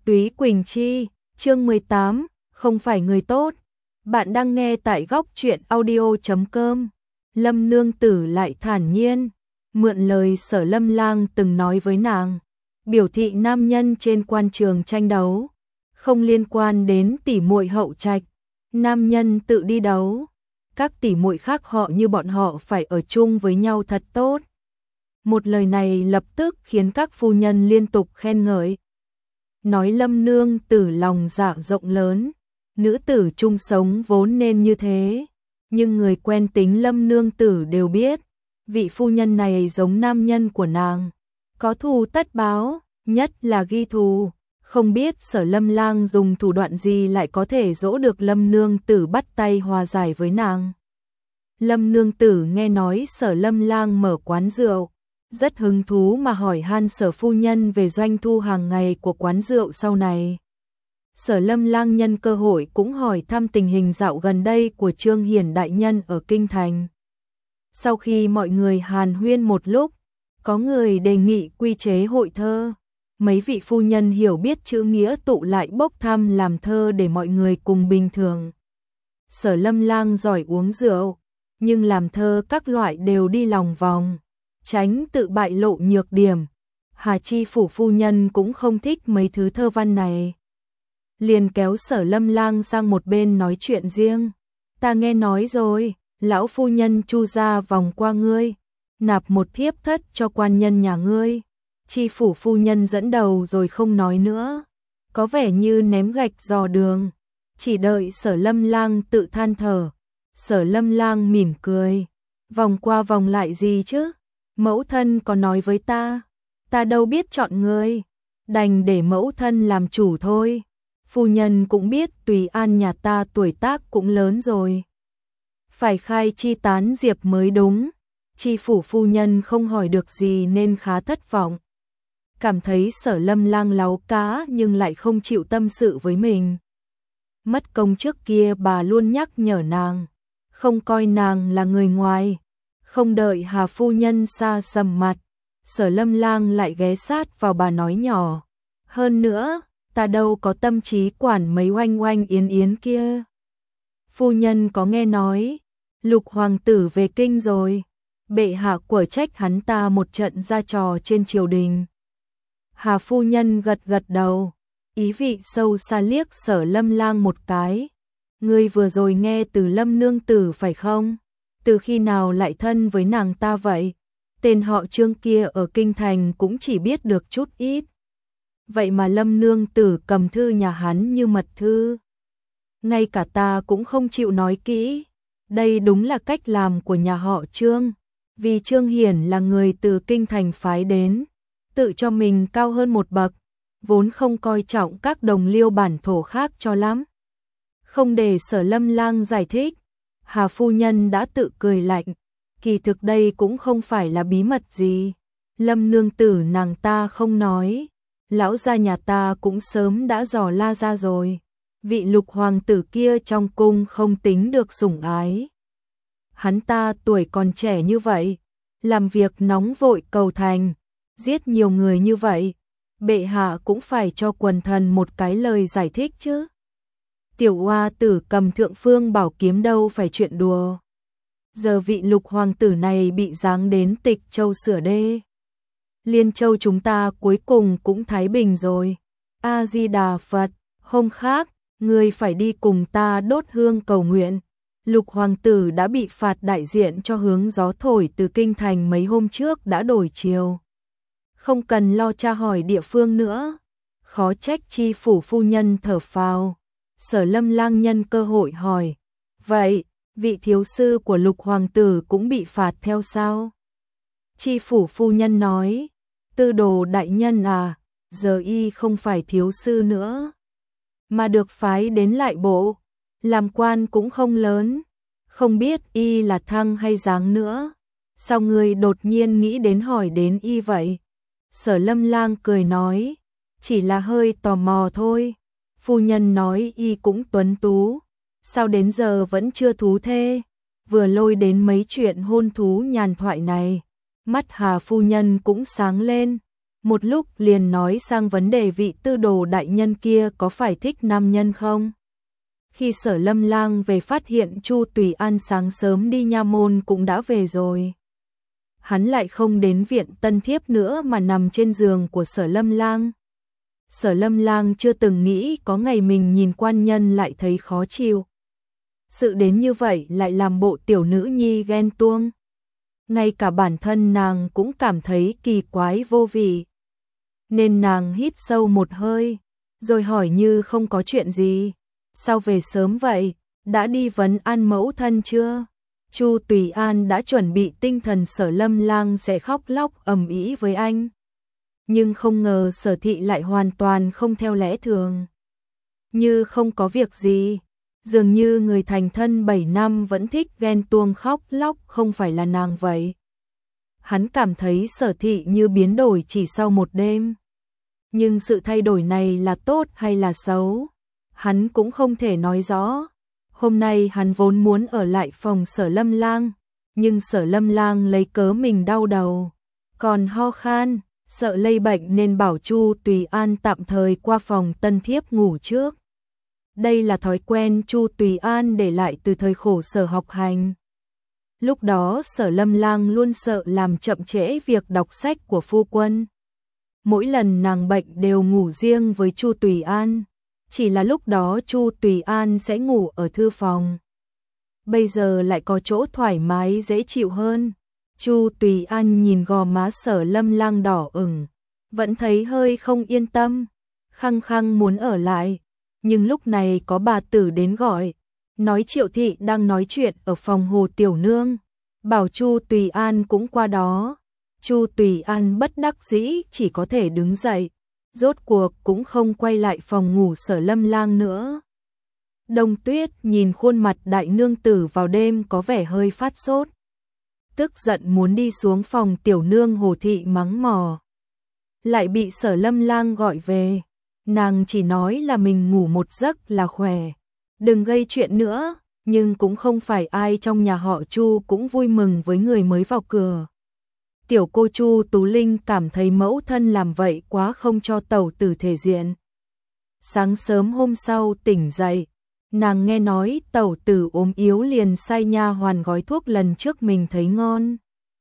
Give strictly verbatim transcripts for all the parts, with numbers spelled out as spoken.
Túy Quỳnh Chi, chương mười tám, không phải người tốt. Bạn đang nghe tại góc truyện audio chấm com. Lâm Nương Tử lại thản nhiên, mượn lời Sở Lâm Lang từng nói với nàng, biểu thị nam nhân trên quan trường tranh đấu, không liên quan đến tỷ muội hậu trạch, nam nhân tự đi đấu, các tỷ muội khác họ như bọn họ phải ở chung với nhau thật tốt. Một lời này lập tức khiến các phu nhân liên tục khen ngợi. Nói Lâm Nương Tử lòng dạ rộng lớn, nữ tử chung sống vốn nên như thế, nhưng người quen tính Lâm Nương Tử đều biết, vị phu nhân này giống nam nhân của nàng, có thù tất báo, nhất là ghi thù, không biết Sở Lâm Lang dùng thủ đoạn gì lại có thể dỗ được Lâm Nương Tử bắt tay hòa giải với nàng. Lâm Nương Tử nghe nói Sở Lâm Lang mở quán rượu, rất hứng thú mà hỏi han Sở phu nhân về doanh thu hàng ngày của quán rượu sau này. Sở Lâm Lang nhân cơ hội cũng hỏi thăm tình hình dạo gần đây của Trương Hiển đại nhân ở Kinh Thành. Sau khi mọi người hàn huyên một lúc, có người đề nghị quy chế hội thơ. Mấy vị phu nhân hiểu biết chữ nghĩa tụ lại bốc thăm làm thơ để mọi người cùng bình thường. Sở Lâm Lang giỏi uống rượu, nhưng làm thơ các loại đều đi lòng vòng, tránh tự bại lộ nhược điểm. Hà Chi phủ phu nhân cũng không thích mấy thứ thơ văn này, liền kéo Sở Lâm Lang sang một bên nói chuyện riêng. Ta nghe nói rồi, lão phu nhân Chu gia vòng qua ngươi, nạp một thiếp thất cho quan nhân nhà ngươi. Chi phủ phu nhân dẫn đầu rồi không nói nữa, có vẻ như ném gạch dò đường, chỉ đợi Sở Lâm Lang tự than thở. Sở Lâm Lang mỉm cười, vòng qua vòng lại gì chứ, mẫu thân có nói với ta, ta đâu biết chọn ngươi, đành để mẫu thân làm chủ thôi. Phu nhân cũng biết Tùy An nhà ta tuổi tác cũng lớn rồi, phải khai chi tán diệp mới đúng. Chi phủ phu nhân không hỏi được gì nên khá thất vọng, cảm thấy Sở Lâm Lang láu cá nhưng lại không chịu tâm sự với mình. Mất công trước kia bà luôn nhắc nhở nàng, không coi nàng là người ngoài. Không đợi Hà phu nhân xa sầm mặt, Sở Lâm Lang lại ghé sát vào bà nói nhỏ, hơn nữa, ta đâu có tâm trí quản mấy oanh oanh yến yến kia. Phu nhân có nghe nói, Lục hoàng tử về kinh rồi, bệ hạ quở trách hắn ta một trận ra trò trên triều đình. Hà phu nhân gật gật đầu, ý vị sâu xa liếc Sở Lâm Lang một cái. Ngươi vừa rồi nghe từ Lâm Nương Tử phải không? Từ khi nào lại thân với nàng ta vậy? Tên họ Trương kia ở Kinh Thành cũng chỉ biết được chút ít. Vậy mà Lâm Nương Tử cầm thư nhà hắn như mật thư. Ngay cả ta cũng không chịu nói kỹ. Đây đúng là cách làm của nhà họ Trương. Vì Trương Hiển là người từ Kinh Thành phái đến, tự cho mình cao hơn một bậc, vốn không coi trọng các đồng liêu bản thổ khác cho lắm. Không để Sở Lâm Lang giải thích, Hà phu nhân đã tự cười lạnh, kỳ thực đây cũng không phải là bí mật gì. Lâm Nương Tử nàng ta không nói, lão gia nhà ta cũng sớm đã dò la ra rồi. Vị Lục hoàng tử kia trong cung không tính được sủng ái. Hắn ta tuổi còn trẻ như vậy, làm việc nóng vội cầu thành, giết nhiều người như vậy, bệ hạ cũng phải cho quần thần một cái lời giải thích chứ. Tiểu oa tử cầm thượng phương bảo kiếm đâu phải chuyện đùa. Giờ vị Lục hoàng tử này bị giáng đến Tịch Châu sửa đê. Liên Châu chúng ta cuối cùng cũng thái bình rồi. A Di Đà Phật, hôm khác, ngươi phải đi cùng ta đốt hương cầu nguyện. Lục hoàng tử đã bị phạt đại diện cho hướng gió thổi từ Kinh Thành mấy hôm trước đã đổi chiều. Không cần lo tra hỏi địa phương nữa. Khó trách chi phủ phu nhân thở phào. Sở Lâm Lang nhân cơ hội hỏi, vậy, vị thiếu sư của Lục hoàng tử cũng bị phạt theo sao? Chi phủ phu nhân nói, Tư Đồ đại nhân à, giờ y không phải thiếu sư nữa, mà được phái đến lại bộ, làm quan cũng không lớn, không biết y là thăng hay giáng nữa. Sao người đột nhiên nghĩ đến hỏi đến y vậy? Sở Lâm Lang cười nói, chỉ là hơi tò mò thôi. Phu nhân nói y cũng tuấn tú, sao đến giờ vẫn chưa thú thê? Vừa lôi đến mấy chuyện hôn thú nhàn thoại này, mắt Hà phu nhân cũng sáng lên. một lúc liền nói sang vấn đề vị tư đồ đại nhân kia có phải thích nam nhân không. Khi Sở Lâm Lang về phát hiện Chu Tùy An sáng sớm đi nha môn cũng đã về rồi. Hắn lại không đến viện tân thiếp nữa mà nằm trên giường của Sở Lâm Lang. Sở Lâm Lang chưa từng nghĩ có ngày mình nhìn quan nhân lại thấy khó chịu. Sự đến như vậy lại làm bộ tiểu nữ nhi ghen tuông. Ngay cả bản thân nàng cũng cảm thấy kỳ quái vô vị. Nên nàng hít sâu một hơi, rồi hỏi như không có chuyện gì. Sao về sớm vậy, đã đi vấn an mẫu thân chưa? Chu Tùy An đã chuẩn bị tinh thần Sở Lâm Lang sẽ khóc lóc ầm ĩ với anh. Nhưng không ngờ Sở thị lại hoàn toàn không theo lẽ thường. Như không có việc gì, dường như người thành thân bảy năm vẫn thích ghen tuông khóc lóc không phải là nàng vậy. Hắn cảm thấy Sở thị như biến đổi chỉ sau một đêm. Nhưng sự thay đổi này là tốt hay là xấu, hắn cũng không thể nói rõ. Hôm nay hắn vốn muốn ở lại phòng Sở Lâm Lang, nhưng Sở Lâm Lang lấy cớ mình đau đầu, còn ho khan, sợ lây bệnh nên bảo Chu Tùy An tạm thời qua phòng tân thiếp ngủ trước. Đây là thói quen Chu Tùy An để lại từ thời khổ sở học hành. Lúc đó Sở Lâm Lang luôn sợ làm chậm trễ việc đọc sách của phu quân. Mỗi lần nàng bệnh đều ngủ riêng với Chu Tùy An, chỉ là lúc đó Chu Tùy An sẽ ngủ ở thư phòng. Bây giờ lại có chỗ thoải mái dễ chịu hơn. Chu Tùy An nhìn gò má Sở Lâm Lang đỏ ửng, vẫn thấy hơi không yên tâm, khăng khăng muốn ở lại. Nhưng lúc này có bà tử đến gọi, nói Triệu thị đang nói chuyện ở phòng Hồ Tiểu Nương, bảo Chu Tùy An cũng qua đó. Chu Tùy An bất đắc dĩ chỉ có thể đứng dậy, rốt cuộc cũng không quay lại phòng ngủ Sở Lâm Lang nữa. Đông Tuyết nhìn khuôn mặt đại nương tử vào đêm có vẻ hơi phát sốt, tức giận muốn đi xuống phòng tiểu nương Hồ thị mắng mỏ. Lại bị Sở Lâm Lang gọi về, nàng chỉ nói là mình ngủ một giấc là khỏe, đừng gây chuyện nữa, nhưng cũng không phải ai trong nhà họ Chu cũng vui mừng với người mới vào cửa. Tiểu cô Chu Tú Linh cảm thấy mẫu thân làm vậy quá không cho tẩu tử thể diện. Sáng sớm hôm sau tỉnh dậy, nàng nghe nói tẩu tử ốm yếu liền sai nha hoàn gói thuốc lần trước mình thấy ngon,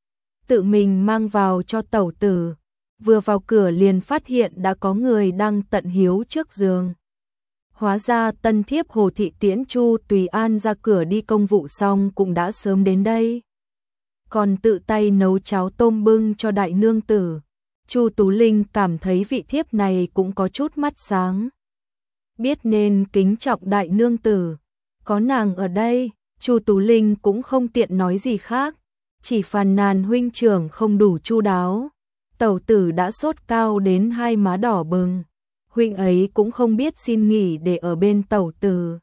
tự mình mang vào cho tẩu tử. Vừa vào cửa liền phát hiện đã có người đang tận hiếu trước giường. Hóa ra tân thiếp Hồ thị tiễn Chu Tùy An ra cửa đi công vụ xong cũng đã sớm đến đây, còn tự tay nấu cháo tôm bưng cho đại nương tử. Chu Tú Linh cảm thấy vị thiếp này cũng có chút mắt sáng, biết nên kính trọng đại nương tử. Có nàng ở đây, Chu Tú Linh cũng không tiện nói gì khác, chỉ phàn nàn huynh trưởng không đủ chu đáo. Tẩu tử đã sốt cao đến hai má đỏ bừng, huynh ấy cũng không biết xin nghỉ để ở bên tẩu tử.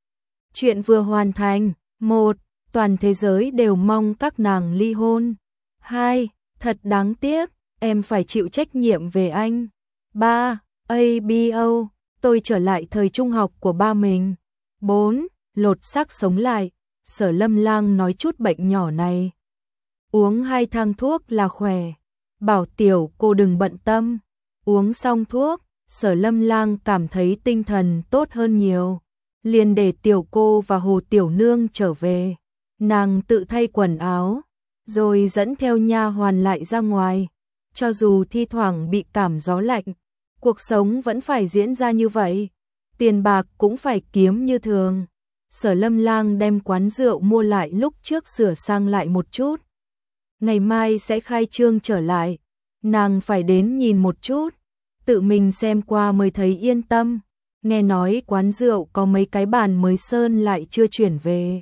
Chuyện vừa hoàn thành. Một, toàn thế giới đều mong các nàng ly hôn. Hai, thật đáng tiếc, em phải chịu trách nhiệm về anh. Ba, a bê o, tôi trở lại thời trung học của ba mình. Bốn, lột xác sống lại, Sở Lâm Lang nói chút bệnh nhỏ này, uống hai thang thuốc là khỏe. Bảo tiểu cô đừng bận tâm. Uống xong thuốc, Sở Lâm Lang cảm thấy tinh thần tốt hơn nhiều, liền để tiểu cô và Hồ Tiểu Nương trở về. Nàng tự thay quần áo, rồi dẫn theo nha hoàn lại ra ngoài. Cho dù thi thoảng bị cảm gió lạnh, cuộc sống vẫn phải diễn ra như vậy. Tiền bạc cũng phải kiếm như thường. Sở Lâm Lang đem quán rượu mua lại lúc trước sửa sang lại một chút. Ngày mai sẽ khai trương trở lại, nàng phải đến nhìn một chút, tự mình xem qua mới thấy yên tâm. Nghe nói quán rượu có mấy cái bàn mới sơn lại chưa chuyển về.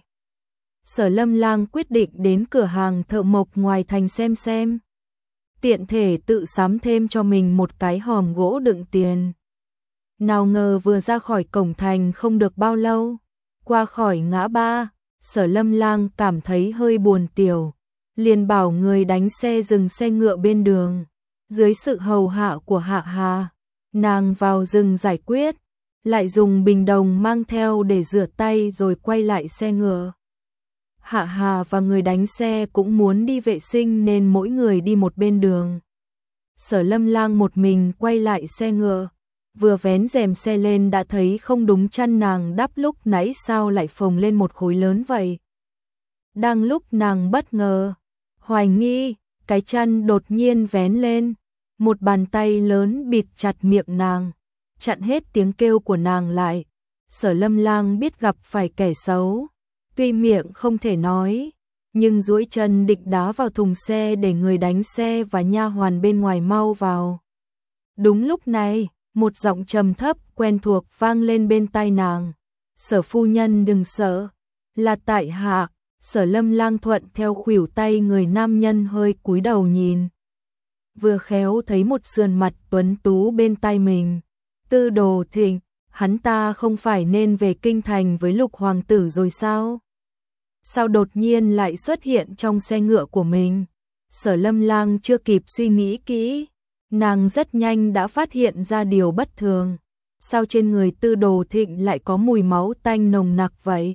Sở Lâm Lang quyết định đến cửa hàng thợ mộc ngoài thành xem xem, tiện thể tự sắm thêm cho mình một cái hòm gỗ đựng tiền. Nào ngờ vừa ra khỏi cổng thành không được bao lâu, qua khỏi ngã ba, Sở Lâm Lang cảm thấy hơi buồn tiểu, liền bảo người đánh xe dừng xe ngựa bên đường. Dưới sự hầu hạ của Hạ Hà, nàng vào rừng giải quyết, lại dùng bình đồng mang theo để rửa tay rồi quay lại xe ngựa. Hạ Hà và người đánh xe cũng muốn đi vệ sinh nên mỗi người đi một bên đường. Sở Lâm Lang một mình quay lại xe ngựa, vừa vén rèm xe lên đã thấy không đúng, chăn nàng đắp lúc nãy sao lại phồng lên một khối lớn vậy. Đang lúc nàng bất ngờ, hoài nghi, cái chăn đột nhiên vén lên, một bàn tay lớn bịt chặt miệng nàng, chặn hết tiếng kêu của nàng lại. Sở Lâm Lang biết gặp phải kẻ xấu, tuy miệng không thể nói, nhưng duỗi chân định đá vào thùng xe để người đánh xe và nha hoàn bên ngoài mau vào. Đúng lúc này, một giọng trầm thấp quen thuộc vang lên bên tai nàng. Sở phu nhân đừng sợ, là tại hạ. Sở Lâm Lang thuận theo khuỷu tay người nam nhân hơi cúi đầu nhìn. Vừa khéo thấy một sườn mặt tuấn tú bên tai mình. Tư Đồ Thịnh, hắn ta không phải nên về kinh thành với Lục hoàng tử rồi sao? Sao đột nhiên lại xuất hiện trong xe ngựa của mình? Sở Lâm Lang chưa kịp suy nghĩ kỹ, nàng rất nhanh đã phát hiện ra điều bất thường. Sao trên người Tư Đồ Thịnh lại có mùi máu tanh nồng nặc vậy?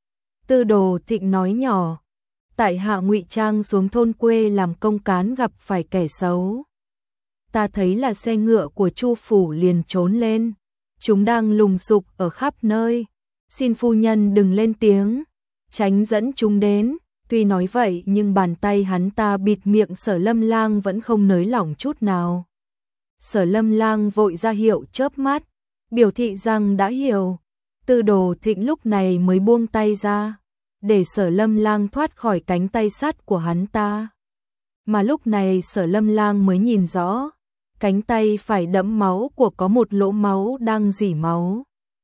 Tư Đồ Thịnh nói nhỏ, tại hạ ngụy trang xuống thôn quê làm công cán gặp phải kẻ xấu. Ta thấy là xe ngựa của Chu phủ liền trốn lên, chúng đang lùng sục ở khắp nơi. Xin phu nhân đừng lên tiếng, tránh dẫn chúng đến. Tuy nói vậy nhưng bàn tay hắn ta bịt miệng Sở Lâm Lang vẫn không nới lỏng chút nào. Sở Lâm Lang vội ra hiệu chớp mắt, biểu thị rằng đã hiểu. Tư Đồ Thịnh lúc này mới buông tay ra, để Sở Lâm Lang thoát khỏi cánh tay sắt của hắn ta. Mà lúc này Sở Lâm Lang mới nhìn rõ, cánh tay phải đẫm máu của có một lỗ máu đang rỉ máu.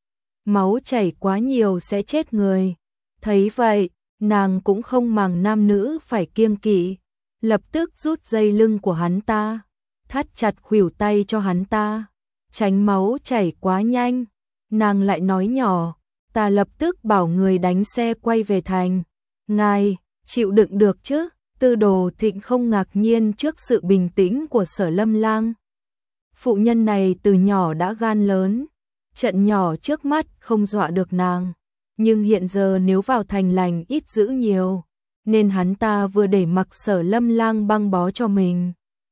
Máu chảy quá nhiều sẽ chết người. Thấy vậy, nàng cũng không màng nam nữ phải kiêng kỵ, lập tức rút dây lưng của hắn ta, thắt chặt khuỷu tay cho hắn ta, tránh máu chảy quá nhanh. Nàng lại nói nhỏ, ta lập tức bảo người đánh xe quay về thành. Ngài, chịu đựng được chứ? Tư Đồ Thịnh không ngạc nhiên trước sự bình tĩnh của Sở Lâm Lang. Phụ nhân này từ nhỏ đã gan lớn, trận nhỏ trước mắt không dọa được nàng. Nhưng hiện giờ nếu vào thành lành ít dữ nhiều, nên hắn ta vừa để mặc Sở Lâm Lang băng bó cho mình,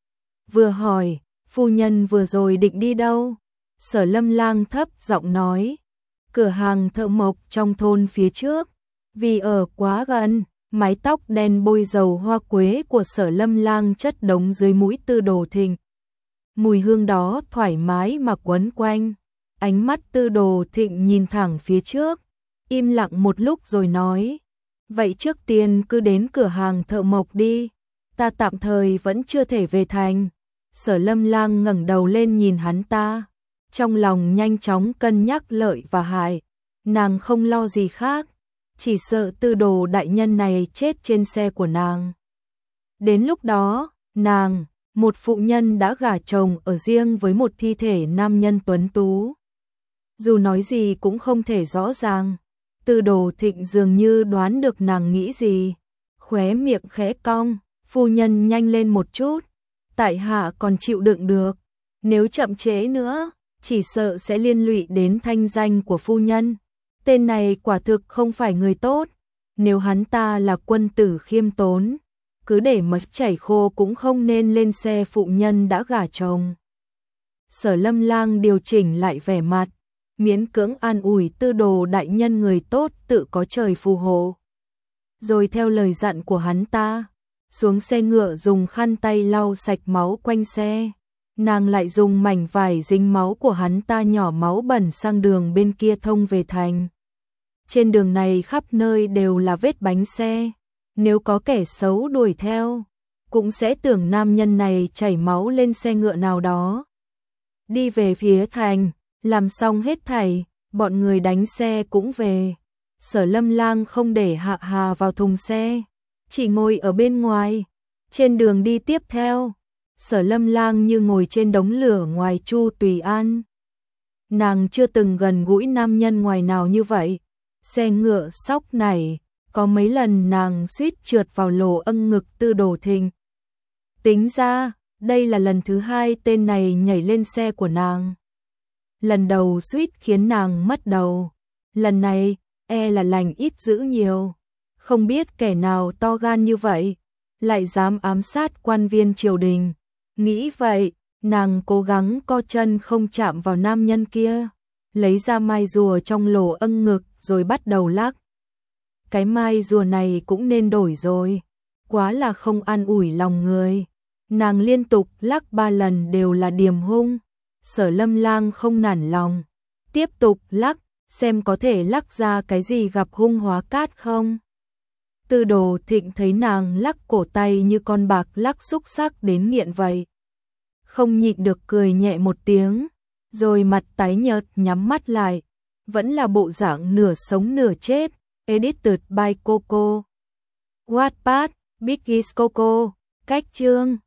vừa hỏi, phu nhân vừa rồi định đi đâu? Sở Lâm Lang thấp giọng nói, cửa hàng thợ mộc trong thôn phía trước. Vì ở quá gần, mái tóc đen bôi dầu hoa quế của Sở Lâm Lang chất đống dưới mũi Tư Đồ Thịnh. Mùi hương đó thoải mái mà quấn quanh. Ánh mắt Tư Đồ Thịnh nhìn thẳng phía trước, im lặng một lúc rồi nói, vậy trước tiên cứ đến cửa hàng thợ mộc đi, ta tạm thời vẫn chưa thể về thành. Sở Lâm Lang ngẩng đầu lên nhìn hắn ta, trong lòng nhanh chóng cân nhắc lợi và hại. Nàng không lo gì khác, chỉ sợ Tư Đồ đại nhân này chết trên xe của nàng. Đến lúc đó, nàng, một phụ nhân đã gả chồng ở riêng với một thi thể nam nhân tuấn tú. Dù nói gì cũng không thể rõ ràng. Tư Đồ Thịnh dường như đoán được nàng nghĩ gì, khóe miệng khẽ cong, phu nhân nhanh lên một chút, tại hạ còn chịu đựng được, nếu chậm trễ nữa, chỉ sợ sẽ liên lụy đến thanh danh của phu nhân. Tên này quả thực không phải người tốt, nếu hắn ta là quân tử khiêm tốn, cứ để mật chảy khô cũng không nên lên xe phụ nhân đã gả chồng. Sở Lâm Lang điều chỉnh lại vẻ mặt, miễn cưỡng an ủi Tư Đồ đại nhân người tốt tự có trời phù hộ. Rồi theo lời dặn của hắn ta, xuống xe ngựa dùng khăn tay lau sạch máu quanh xe. Nàng lại dùng mảnh vải dính máu của hắn ta nhỏ máu bẩn sang đường bên kia thông về thành. Trên đường này khắp nơi đều là vết bánh xe, nếu có kẻ xấu đuổi theo, cũng sẽ tưởng nam nhân này chảy máu lên xe ngựa nào đó. Đi về phía thành, làm xong hết thảy, bọn người đánh xe cũng về. Sở Lâm Lang không để Hạ Hà vào thùng xe, chỉ ngồi ở bên ngoài. Trên đường đi tiếp theo, Sở Lâm Lang như ngồi trên đống lửa ngoài Chu Tùy An. Nàng chưa từng gần gũi nam nhân ngoài nào như vậy. Xe ngựa sóc này, có mấy lần nàng suýt trượt vào lỗ âng ngực Tư Đồ Thịnh. Tính ra, đây là lần thứ hai tên này nhảy lên xe của nàng. Lần đầu suýt khiến nàng mất đầu, lần này e là lành ít dữ nhiều. Không biết kẻ nào to gan như vậy, lại dám ám sát quan viên triều đình. Nghĩ vậy, nàng cố gắng co chân không chạm vào nam nhân kia, lấy ra mai rùa trong lỗ âng ngực rồi bắt đầu lắc. Cái mai rùa này cũng nên đổi rồi, quá là không an ủi lòng người. Nàng liên tục lắc ba lần đều là điềm hung, Sở Lâm Lang không nản lòng, tiếp tục lắc, xem có thể lắc ra cái gì gặp hung hóa cát không. Tư Đồ Thịnh thấy nàng lắc cổ tay như con bạc lắc xúc sắc đến nghiện vậy, không nhịn được cười nhẹ một tiếng, rồi mặt tái nhợt nhắm mắt lại, vẫn là bộ dạng nửa sống nửa chết. Edited by Coco. Wattpad, Big is Coco. Cách chương